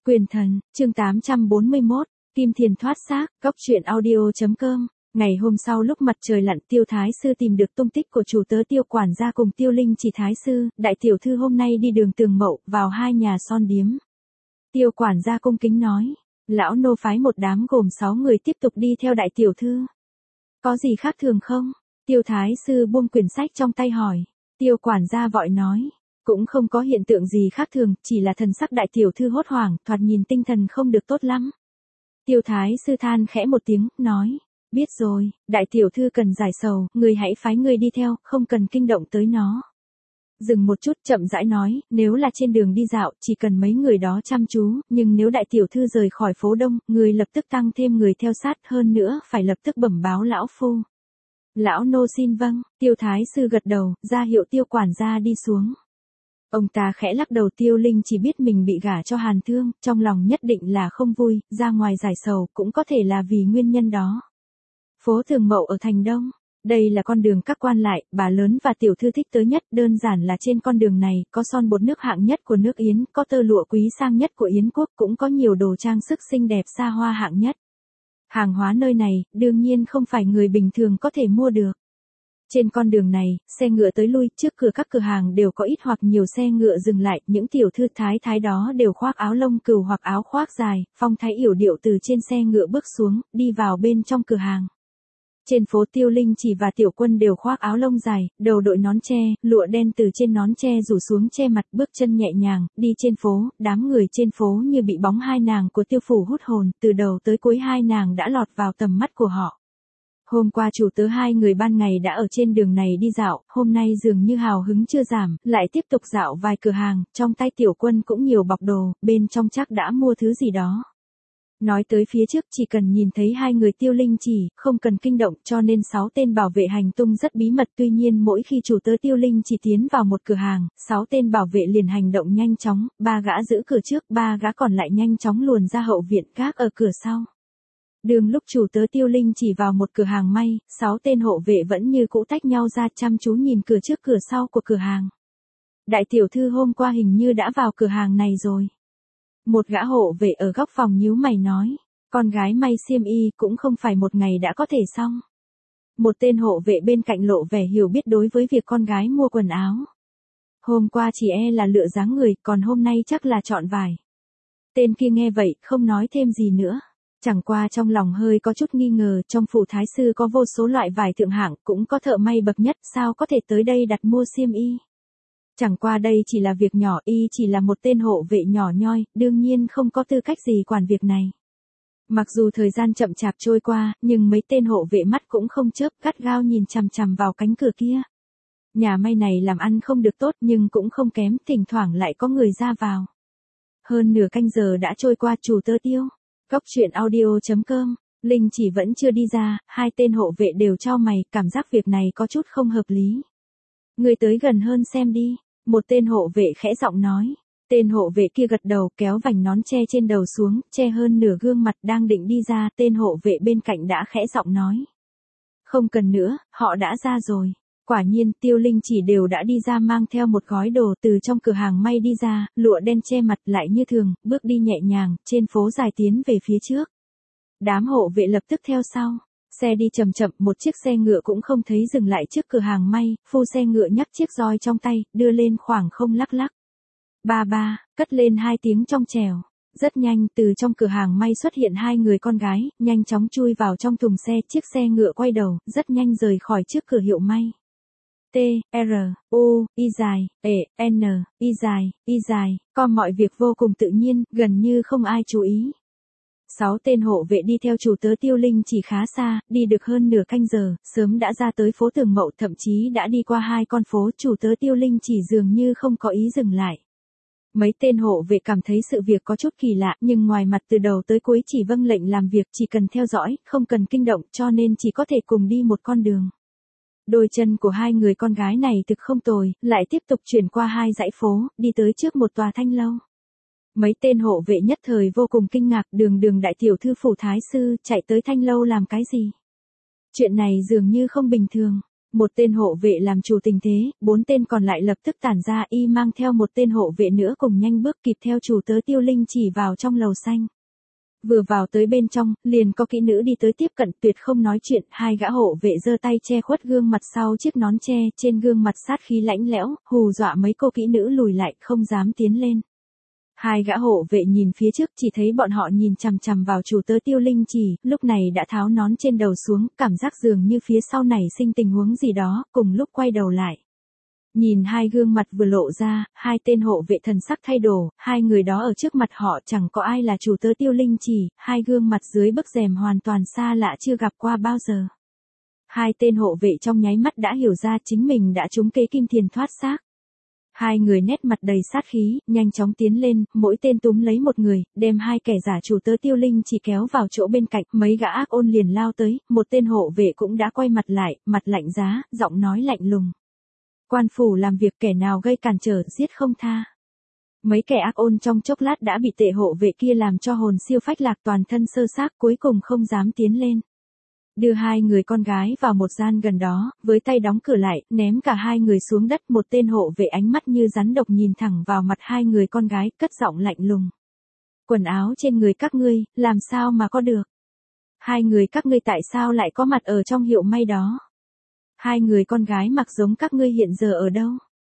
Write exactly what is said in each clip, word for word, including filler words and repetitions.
Quyền thần, chương tám trăm bốn mươi mốt, Kim Thiền thoát xác, góc truyện audio.com. Ngày hôm sau lúc mặt trời lặn, Tiêu Thái Sư tìm được tung tích của chủ tớ Tiêu quản gia cùng Tiêu Linh Chỉ Thái Sư, đại tiểu thư hôm nay đi đường Tường Mậu, vào hai nhà son điếm. Tiêu quản gia cung kính nói, lão nô phái một đám gồm sáu người tiếp tục đi theo đại tiểu thư. Có gì khác thường không? Tiêu Thái Sư buông quyển sách trong tay hỏi. Tiêu quản gia vội nói, cũng không có hiện tượng gì khác thường, chỉ là thần sắc đại tiểu thư hốt hoảng, thoạt nhìn tinh thần không được tốt lắm. Tiêu Thái Sư than khẽ một tiếng, nói, biết rồi, đại tiểu thư cần giải sầu, người hãy phái người đi theo, không cần kinh động tới nó. Dừng một chút, chậm rãi nói, nếu là trên đường đi dạo, chỉ cần mấy người đó chăm chú, nhưng nếu đại tiểu thư rời khỏi phố đông, người lập tức tăng thêm người theo sát, hơn nữa, phải lập tức bẩm báo lão phu. Lão nô xin vâng. Tiêu Thái Sư gật đầu, ra hiệu Tiêu quản gia đi xuống. Ông ta khẽ lắc đầu. Tiêu Linh chỉ biết mình bị gả cho Hàn Thương, trong lòng nhất định là không vui, ra ngoài giải sầu, cũng có thể là vì nguyên nhân đó. Phố Tường Mậu ở thành Đông, đây là con đường các quan lại, bà lớn và tiểu thư thích tới nhất, đơn giản là trên con đường này, có son bột nước hạng nhất của nước Yến, có tơ lụa quý sang nhất của Yến quốc, cũng có nhiều đồ trang sức xinh đẹp xa hoa hạng nhất. Hàng hóa nơi này, đương nhiên không phải người bình thường có thể mua được. Trên con đường này, xe ngựa tới lui, trước cửa các cửa hàng đều có ít hoặc nhiều xe ngựa dừng lại, những tiểu thư thái thái đó đều khoác áo lông cừu hoặc áo khoác dài, phong thái yểu điệu từ trên xe ngựa bước xuống, đi vào bên trong cửa hàng. Trên phố Tiêu Linh Chỉ và Tiểu Quân đều khoác áo lông dài, đầu đội nón tre, lụa đen từ trên nón tre rủ xuống che mặt, bước chân nhẹ nhàng, đi trên phố, đám người trên phố như bị bóng hai nàng của Tiêu phủ hút hồn, từ đầu tới cuối hai nàng đã lọt vào tầm mắt của họ. Hôm qua chủ tớ hai người ban ngày đã ở trên đường này đi dạo, hôm nay dường như hào hứng chưa giảm, lại tiếp tục dạo vài cửa hàng, trong tay Tiểu Quân cũng nhiều bọc đồ, bên trong chắc đã mua thứ gì đó. Nói tới phía trước chỉ cần nhìn thấy hai người Tiêu Linh Chỉ, không cần kinh động, cho nên sáu tên bảo vệ hành tung rất bí mật. Tuy nhiên mỗi khi chủ tớ Tiêu Linh Chỉ tiến vào một cửa hàng, sáu tên bảo vệ liền hành động nhanh chóng, ba gã giữ cửa trước, ba gã còn lại nhanh chóng luồn ra hậu viện gác ở cửa sau. Đường lúc chủ tớ Tiêu Linh Chỉ vào một cửa hàng may, sáu tên hộ vệ vẫn như cũ tách nhau ra chăm chú nhìn cửa trước cửa sau của cửa hàng. Đại tiểu thư hôm qua hình như đã vào cửa hàng này rồi. Một gã hộ vệ ở góc phòng nhíu mày nói, con gái may xiêm y cũng không phải một ngày đã có thể xong. Một tên hộ vệ bên cạnh lộ vẻ hiểu biết đối với việc con gái mua quần áo. Hôm qua chỉ e là lựa dáng người, còn hôm nay chắc là chọn vải. Tên kia nghe vậy, không nói thêm gì nữa. Chẳng qua trong lòng hơi có chút nghi ngờ, trong phủ thái sư có vô số loại vải thượng hạng, cũng có thợ may bậc nhất, sao có thể tới đây đặt mua xiêm y. Chẳng qua đây chỉ là việc nhỏ, y chỉ là một tên hộ vệ nhỏ nhoi, đương nhiên không có tư cách gì quản việc này. Mặc dù thời gian chậm chạp trôi qua, nhưng mấy tên hộ vệ mắt cũng không chớp, gắt gao nhìn chằm chằm vào cánh cửa kia. Nhà may này làm ăn không được tốt nhưng cũng không kém, thỉnh thoảng lại có người ra vào. Hơn nửa canh giờ đã trôi qua, chủ tớ Tiêu. Góc truyện audio.com, Linh Chỉ vẫn chưa đi ra, hai tên hộ vệ đều chau mày, cảm giác việc này có chút không hợp lý. Người tới gần hơn xem đi, một tên hộ vệ khẽ giọng nói. Tên hộ vệ kia gật đầu, kéo vành nón che trên đầu xuống, che hơn nửa gương mặt, đang định đi ra, tên hộ vệ bên cạnh đã khẽ giọng nói. Không cần nữa, họ đã ra rồi. Quả nhiên, Tiêu Linh Chỉ đều đã đi ra mang theo một gói đồ từ trong cửa hàng may đi ra, lụa đen che mặt lại như thường, bước đi nhẹ nhàng, trên phố dài tiến về phía trước. Đám hộ vệ lập tức theo sau. Xe đi chậm chậm, một chiếc xe ngựa cũng không thấy dừng lại trước cửa hàng may, phu xe ngựa nhấc chiếc roi trong tay, đưa lên khoảng không lắc lắc. Ba ba, cất lên hai tiếng trong trẻo. Rất nhanh, từ trong cửa hàng may xuất hiện hai người con gái, nhanh chóng chui vào trong thùng xe, chiếc xe ngựa quay đầu, rất nhanh rời khỏi trước cửa hiệu may. T, R, U, Y dài, E, N, Y dài, Y dài, có mọi việc vô cùng tự nhiên, gần như không ai chú ý. Sáu tên hộ vệ đi theo chủ tớ Tiêu Linh Chỉ khá xa, đi được hơn nửa canh giờ, sớm đã ra tới phố Tường Mậu, thậm chí đã đi qua hai con phố, chủ tớ Tiêu Linh Chỉ dường như không có ý dừng lại. Mấy tên hộ vệ cảm thấy sự việc có chút kỳ lạ, nhưng ngoài mặt từ đầu tới cuối chỉ vâng lệnh làm việc, chỉ cần theo dõi, không cần kinh động, cho nên chỉ có thể cùng đi một con đường. Đôi chân của hai người con gái này thực không tồi, lại tiếp tục chuyển qua hai dãy phố, đi tới trước một tòa thanh lâu. Mấy tên hộ vệ nhất thời vô cùng kinh ngạc, đường đường đại tiểu thư phủ thái sư, chạy tới thanh lâu làm cái gì? Chuyện này dường như không bình thường. Một tên hộ vệ làm chủ tình thế, bốn tên còn lại lập tức tản ra, y mang theo một tên hộ vệ nữa cùng nhanh bước kịp theo chủ tớ Tiêu Linh chỉ vào trong lầu xanh. Vừa vào tới bên trong, liền có kỹ nữ đi tới tiếp cận, tuyệt không nói chuyện, hai gã hộ vệ giơ tay che khuất gương mặt sau chiếc nón che, trên gương mặt sát khí lãnh lẽo, hù dọa mấy cô kỹ nữ lùi lại, không dám tiến lên. Hai gã hộ vệ nhìn phía trước, chỉ thấy bọn họ nhìn chằm chằm vào chủ tớ Tiêu Linh chỉ, lúc này đã tháo nón trên đầu xuống, cảm giác dường như phía sau nảy sinh tình huống gì đó, cùng lúc quay đầu lại. Nhìn hai gương mặt vừa lộ ra, hai tên hộ vệ thần sắc thay đổi, hai người đó ở trước mặt họ chẳng có ai là chủ tớ Tiêu Linh chỉ, hai gương mặt dưới bức rèm hoàn toàn xa lạ chưa gặp qua bao giờ. Hai tên hộ vệ trong nháy mắt đã hiểu ra chính mình đã trúng kế kim thiền thoát xác. Hai người nét mặt đầy sát khí, nhanh chóng tiến lên, mỗi tên túm lấy một người, đem hai kẻ giả chủ tớ Tiêu Linh chỉ kéo vào chỗ bên cạnh, mấy gã ác ôn liền lao tới, một tên hộ vệ cũng đã quay mặt lại, mặt lạnh giá, giọng nói lạnh lùng. Quan phủ làm việc, kẻ nào gây cản trở, giết không tha. Mấy kẻ ác ôn trong chốc lát đã bị tệ hộ vệ kia làm cho hồn siêu phách lạc, toàn thân sơ xác, cuối cùng không dám tiến lên. Đưa hai người con gái vào một gian gần đó, với tay đóng cửa lại, ném cả hai người xuống đất, một tên hộ vệ ánh mắt như rắn độc nhìn thẳng vào mặt hai người con gái, cất giọng lạnh lùng. Quần áo trên người các ngươi, làm sao mà có được? Hai người các ngươi tại sao lại có mặt ở trong hiệu may đó? Hai người con gái mặc giống các ngươi hiện giờ ở đâu?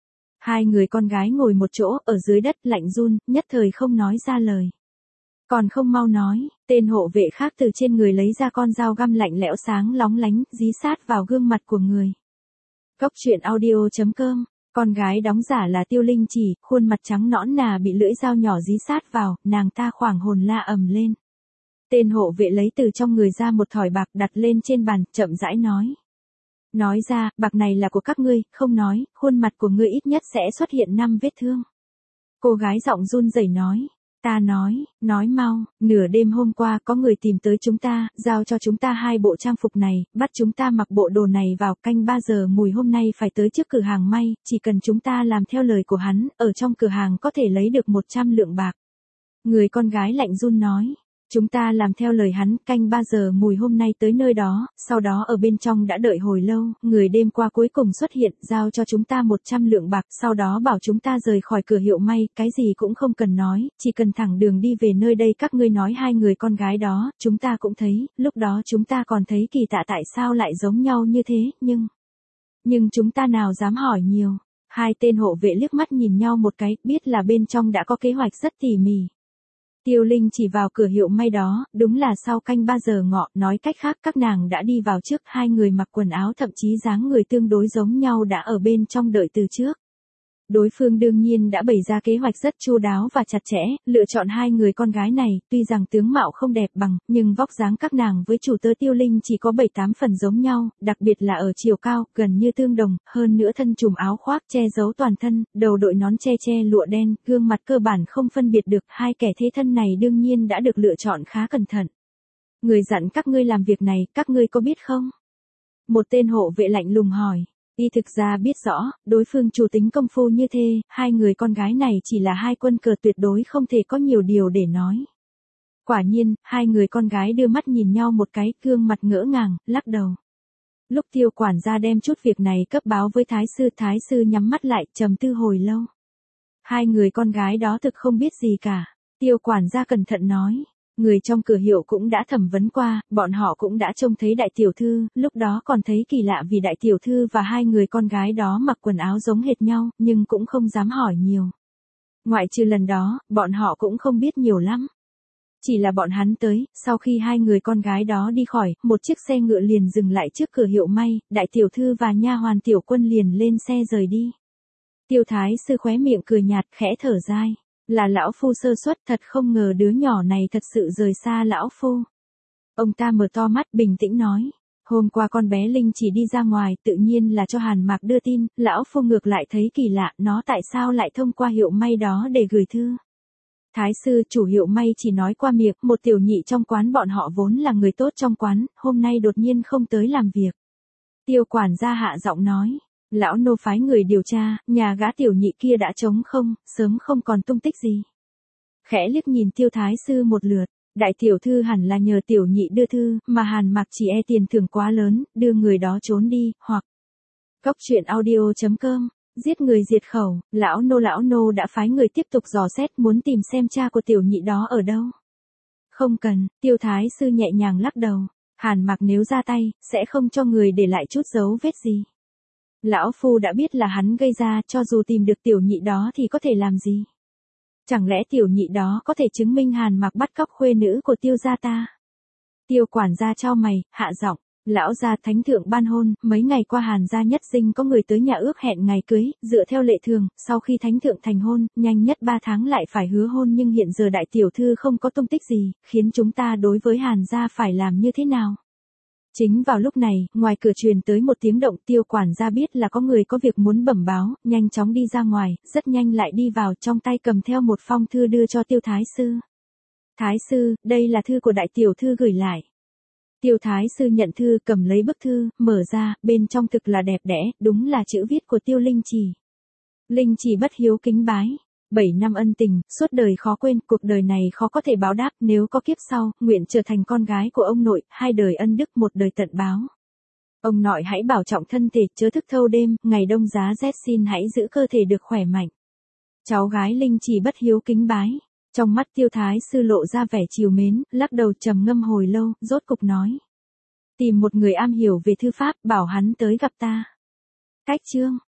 Hai người con gái ngồi một chỗ, ở dưới đất, lạnh run, nhất thời không nói ra lời. Còn không mau nói, tên hộ vệ khác từ trên người lấy ra con dao găm lạnh lẽo sáng lóng lánh, dí sát vào gương mặt của người. Cốc truyện audio chấm com, con gái đóng giả là Tiêu Linh chỉ, khuôn mặt trắng nõn nà bị lưỡi dao nhỏ dí sát vào, nàng ta khoảng hồn la ầm lên. Tên hộ vệ lấy từ trong người ra một thỏi bạc đặt lên trên bàn, chậm rãi nói. Nói ra, bạc này là của các ngươi, không nói, khuôn mặt của ngươi ít nhất sẽ xuất hiện năm vết thương. Cô gái giọng run rẩy nói. Ta nói, nói mau, nửa đêm hôm qua có người tìm tới chúng ta, giao cho chúng ta hai bộ trang phục này, bắt chúng ta mặc bộ đồ này vào, canh ba giờ mùi hôm nay phải tới trước cửa hàng may, chỉ cần chúng ta làm theo lời của hắn, ở trong cửa hàng có thể lấy được một trăm lượng bạc. Người con gái lạnh run nói. Chúng ta làm theo lời hắn, canh ba giờ mùi hôm nay tới nơi đó, sau đó ở bên trong đã đợi hồi lâu, người đêm qua cuối cùng xuất hiện, giao cho chúng ta một trăm lượng bạc, sau đó bảo chúng ta rời khỏi cửa hiệu may, cái gì cũng không cần nói, chỉ cần thẳng đường đi về nơi đây. Các ngươi nói hai người con gái đó, chúng ta cũng thấy, lúc đó chúng ta còn thấy kỳ tạ tại sao lại giống nhau như thế, nhưng... Nhưng chúng ta nào dám hỏi nhiều. Hai tên hộ vệ liếc mắt nhìn nhau một cái, biết là bên trong đã có kế hoạch rất tỉ mỉ. Tiêu Linh chỉ vào cửa hiệu may đó, đúng là sau canh ba giờ ngọ, nói cách khác các nàng đã đi vào trước, hai người mặc quần áo thậm chí dáng người tương đối giống nhau đã ở bên trong đợi từ trước. Đối phương đương nhiên đã bày ra kế hoạch rất chu đáo và chặt chẽ, lựa chọn hai người con gái này, tuy rằng tướng mạo không đẹp bằng, nhưng vóc dáng các nàng với chủ tớ Tiêu Linh chỉ có bảy tám phần giống nhau, đặc biệt là ở chiều cao, gần như tương đồng, hơn nữa thân trùm áo khoác che giấu toàn thân, đầu đội nón che che lụa đen, gương mặt cơ bản không phân biệt được, hai kẻ thế thân này đương nhiên đã được lựa chọn khá cẩn thận. Người dặn các ngươi làm việc này, các ngươi có biết không? Một tên hộ vệ lạnh lùng hỏi. Y thực ra biết rõ, đối phương chủ tính công phu như thế, hai người con gái này chỉ là hai quân cờ tuyệt đối không thể có nhiều điều để nói. Quả nhiên, hai người con gái đưa mắt nhìn nhau một cái, gương mặt ngỡ ngàng, lắc đầu. Lúc Tiêu quản gia đem chút việc này cấp báo với Thái sư, Thái sư nhắm mắt lại, trầm tư hồi lâu. Hai người con gái đó thực không biết gì cả. Tiêu quản gia cẩn thận nói. Người trong cửa hiệu cũng đã thẩm vấn qua, bọn họ cũng đã trông thấy đại tiểu thư, lúc đó còn thấy kỳ lạ vì đại tiểu thư và hai người con gái đó mặc quần áo giống hệt nhau, nhưng cũng không dám hỏi nhiều. Ngoại trừ lần đó, bọn họ cũng không biết nhiều lắm. Chỉ là bọn hắn tới, sau khi hai người con gái đó đi khỏi, một chiếc xe ngựa liền dừng lại trước cửa hiệu may, đại tiểu thư và nha hoàn Tiểu Quân liền lên xe rời đi. Tiêu Thái sư khóe miệng cười nhạt, khẽ thở dài. Là lão phu sơ suất, thật không ngờ đứa nhỏ này thật sự rời xa lão phu. Ông ta mở to mắt bình tĩnh nói. Hôm qua con bé Linh chỉ đi ra ngoài, tự nhiên là cho Hàn Mạc đưa tin, lão phu ngược lại thấy kỳ lạ, nó tại sao lại thông qua hiệu may đó để gửi thư. Thái sư, chủ hiệu may chỉ nói qua miệng, một tiểu nhị trong quán bọn họ vốn là người tốt trong quán, hôm nay đột nhiên không tới làm việc. Tiêu quản gia hạ giọng nói. Lão nô phái người điều tra, nhà gã tiểu nhị kia đã trống không, sớm không còn tung tích gì. Khẽ liếc nhìn Tiêu Thái sư một lượt, đại tiểu thư hẳn là nhờ tiểu nhị đưa thư, mà Hàn Mạc chỉ e tiền thưởng quá lớn, đưa người đó trốn đi, hoặc Cốc truyện audio chấm com, giết người diệt khẩu, lão nô lão nô đã phái người tiếp tục dò xét muốn tìm xem cha của tiểu nhị đó ở đâu. Không cần, Tiêu Thái Sư nhẹ nhàng lắc đầu, Hàn Mặc nếu ra tay, sẽ không cho người để lại chút dấu vết gì. Lão Phu đã biết là hắn gây ra, cho dù tìm được tiểu nhị đó thì có thể làm gì? Chẳng lẽ tiểu nhị đó có thể chứng minh Hàn Mặc bắt cóc khuê nữ của Tiêu gia ta? Tiêu quản gia chau mày, hạ giọng, lão gia thánh thượng ban hôn, mấy ngày qua Hàn gia nhất dinh có người tới nhà ước hẹn ngày cưới, dựa theo lệ thường, sau khi thánh thượng thành hôn, nhanh nhất ba tháng lại phải hứa hôn nhưng hiện giờ đại tiểu thư không có tung tích gì, khiến chúng ta đối với Hàn gia phải làm như thế nào? Chính vào lúc này, ngoài cửa truyền tới một tiếng động, Tiêu quản gia biết là có người có việc muốn bẩm báo, nhanh chóng đi ra ngoài, rất nhanh lại đi vào, trong tay cầm theo một phong thư đưa cho Tiêu Thái Sư. Thái Sư, đây là thư của đại tiểu thư gửi lại. Tiêu Thái Sư nhận thư, cầm lấy bức thư, mở ra, bên trong thực là đẹp đẽ, đúng là chữ viết của Tiêu Linh Chỉ. Linh Chỉ bất hiếu kính bái. Bảy năm ân tình, suốt đời khó quên, cuộc đời này khó có thể báo đáp, nếu có kiếp sau, nguyện trở thành con gái của ông nội, hai đời ân đức một đời tận báo. Ông nội hãy bảo trọng thân thể, chớ thức thâu đêm, ngày đông giá rét xin hãy giữ cơ thể được khỏe mạnh. Cháu gái Linh Chỉ bất hiếu kính bái. Trong mắt Tiêu Thái Sư lộ ra vẻ trìu mến, lắc đầu trầm ngâm hồi lâu, rốt cục nói. Tìm một người am hiểu về thư pháp, bảo hắn tới gặp ta. Cách chương.